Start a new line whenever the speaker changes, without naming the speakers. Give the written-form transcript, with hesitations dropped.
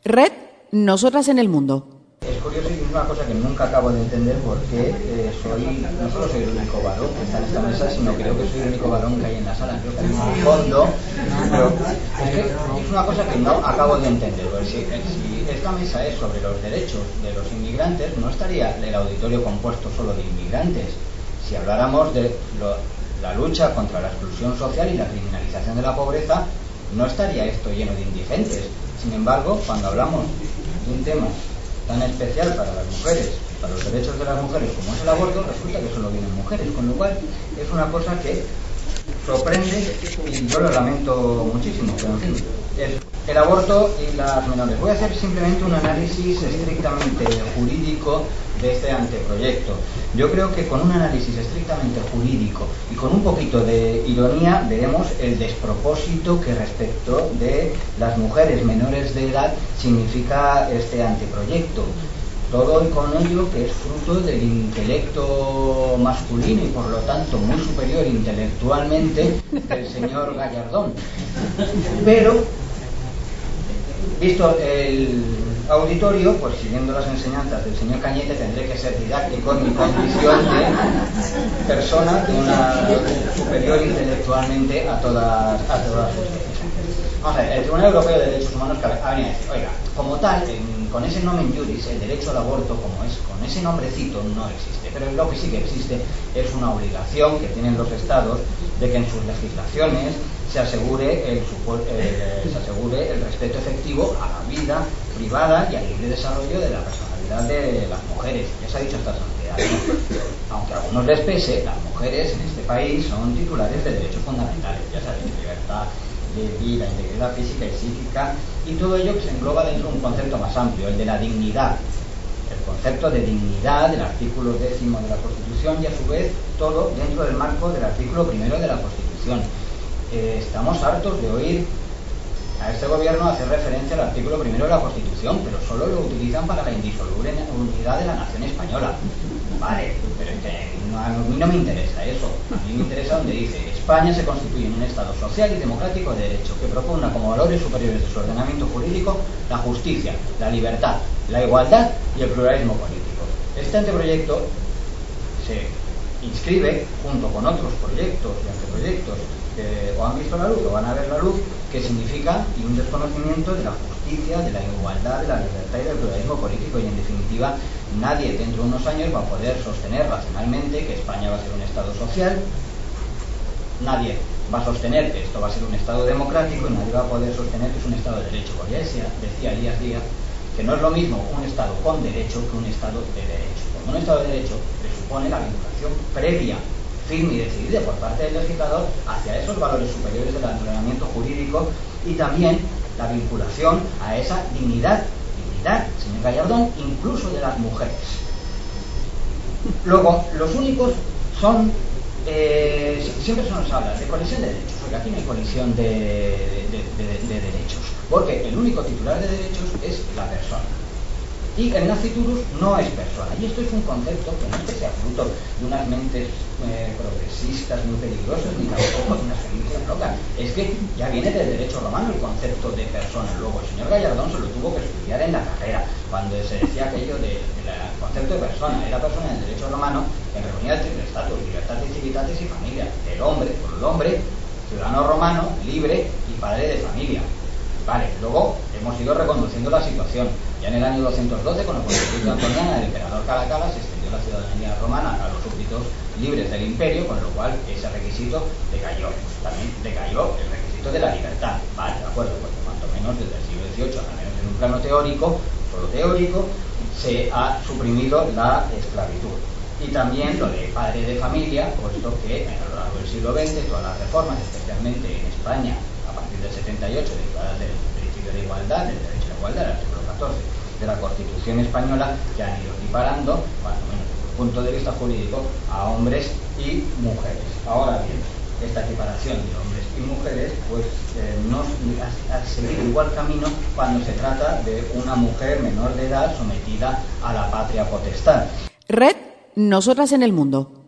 Red Nosotras en el Mundo.
Es curioso y es una cosa que nunca acabo de entender porque no solo soy el único varón que está en esta mesa, sino creo que soy el único varón que hay en la sala. Creo que en el fondo, pero es que es una cosa que no acabo de entender. Si esta mesa es sobre los derechos de los inmigrantes, no estaría el auditorio compuesto solo de inmigrantes. Si habláramos de la lucha contra la exclusión social y la criminalización de la pobreza, no estaría esto lleno de indigentes. Sin embargo, cuando hablamos de un tema tan especial para las mujeres, para los derechos de las mujeres como es el aborto, resulta que solo vienen mujeres, con lo cual es una cosa que sorprende y yo lo lamento muchísimo, pero en fin, es el aborto y las menores. Voy a hacer simplemente un análisis estrictamente jurídico de este anteproyecto. Yo creo que con un análisis estrictamente jurídico y con un poquito de ironía veremos el despropósito que respecto de las mujeres menores de edad significa este anteproyecto. Todo y con ello que es fruto del intelecto masculino y por lo tanto muy superior intelectualmente del señor Gallardón. Pero, visto el auditorio, pues siguiendo las enseñanzas del señor Cañete, tendré que ser didáctico en mi condición de persona de una superior intelectualmente a todas ustedes. Vamos a ver, el Tribunal Europeo de Derechos Humanos ha venido a decir, oiga, como tal, con ese nomen juris, el derecho al aborto, como es, con ese nombrecito no existe, pero lo que sí que existe es una obligación que tienen los estados de que en sus legislaciones se asegure el respeto efectivo a la vida privada y al libre desarrollo de la personalidad de las mujeres. Ya se ha dicho esta sociedad, ¿no? Aunque a algunos les pese, las mujeres en este país son titulares de derechos fundamentales, ya sabéis, libertad de vida, integridad física y psíquica, y todo ello que se engloba dentro de un concepto más amplio, el de la dignidad, el concepto de dignidad del artículo 10 de la Constitución y a su vez todo dentro del marco del artículo 1 de la Constitución. Estamos hartos de oír a este gobierno hacer referencia al artículo 1 de la Constitución, pero solo lo utilizan para la indisoluble unidad de la nación española. Vale, pero a mí no me interesa eso. A mí me interesa donde dice: España se constituye en un Estado social y democrático de derecho que propugna como valores superiores de su ordenamiento jurídico la justicia, la libertad, la igualdad y el pluralismo político. Este anteproyecto se inscribe junto con otros proyectos y anteproyectos que o han visto la luz o van a ver la luz, que significa y un desconocimiento de la justicia, de la igualdad, de la libertad y del pluralismo político, y en definitiva nadie dentro de unos años va a poder sostener racionalmente que España va a ser un Estado social, nadie va a sostener que esto va a ser un Estado democrático y nadie va a poder sostener que es un Estado de derecho. Porque ya decía Díaz Díaz que no es lo mismo un Estado con derecho que un Estado de derecho. Porque un Estado de derecho presupone la vinculación previa, firme y decidida por parte del legislador hacia esos valores superiores del ordenamiento jurídico y también la vinculación a esa dignidad, señor Gallardón, incluso de las mujeres. Luego, los únicos son, siempre se nos habla de colisión de derechos, porque aquí no hay colisión de derechos, porque el único titular de derechos es la persona. Y el nasciturus no es persona. Y esto es un concepto que no es que sea fruto de unas mentes progresistas muy peligrosas, ni tampoco de unas feministas locas. Es que ya viene del derecho romano el concepto de persona. Luego el señor Gallardón se lo tuvo que estudiar en la carrera, cuando se decía aquello del concepto de persona. Era persona en el derecho romano que reunía el triple estatus, libertad, civitatis y familia. El hombre, por el hombre, ciudadano romano, libre y padre de familia. Vale, luego hemos ido reconduciendo la situación. Ya en el año 212, con la Constitución antoniana del emperador Caracalla, se extendió la ciudadanía romana a los súbditos libres del imperio, con lo cual ese requisito decayó. También decayó el requisito de la libertad. Vale, de acuerdo, porque cuanto menos desde el siglo XVIII, al menos en un plano teórico, solo teórico, se ha suprimido la esclavitud. Y también lo de padre de familia, puesto que a lo largo del siglo XX todas las reformas, especialmente en España, a partir del 78, derivadas del principio de igualdad, del derecho a la igualdad, del artículo 14 de la Constitución española, que han ido equiparando, bueno, desde el punto de vista jurídico, a hombres y mujeres. Ahora bien, esta equiparación de hombres y mujeres pues no ha seguido igual camino cuando se trata de una mujer menor de edad sometida a la patria potestad.
Red Nosotras en el Mundo.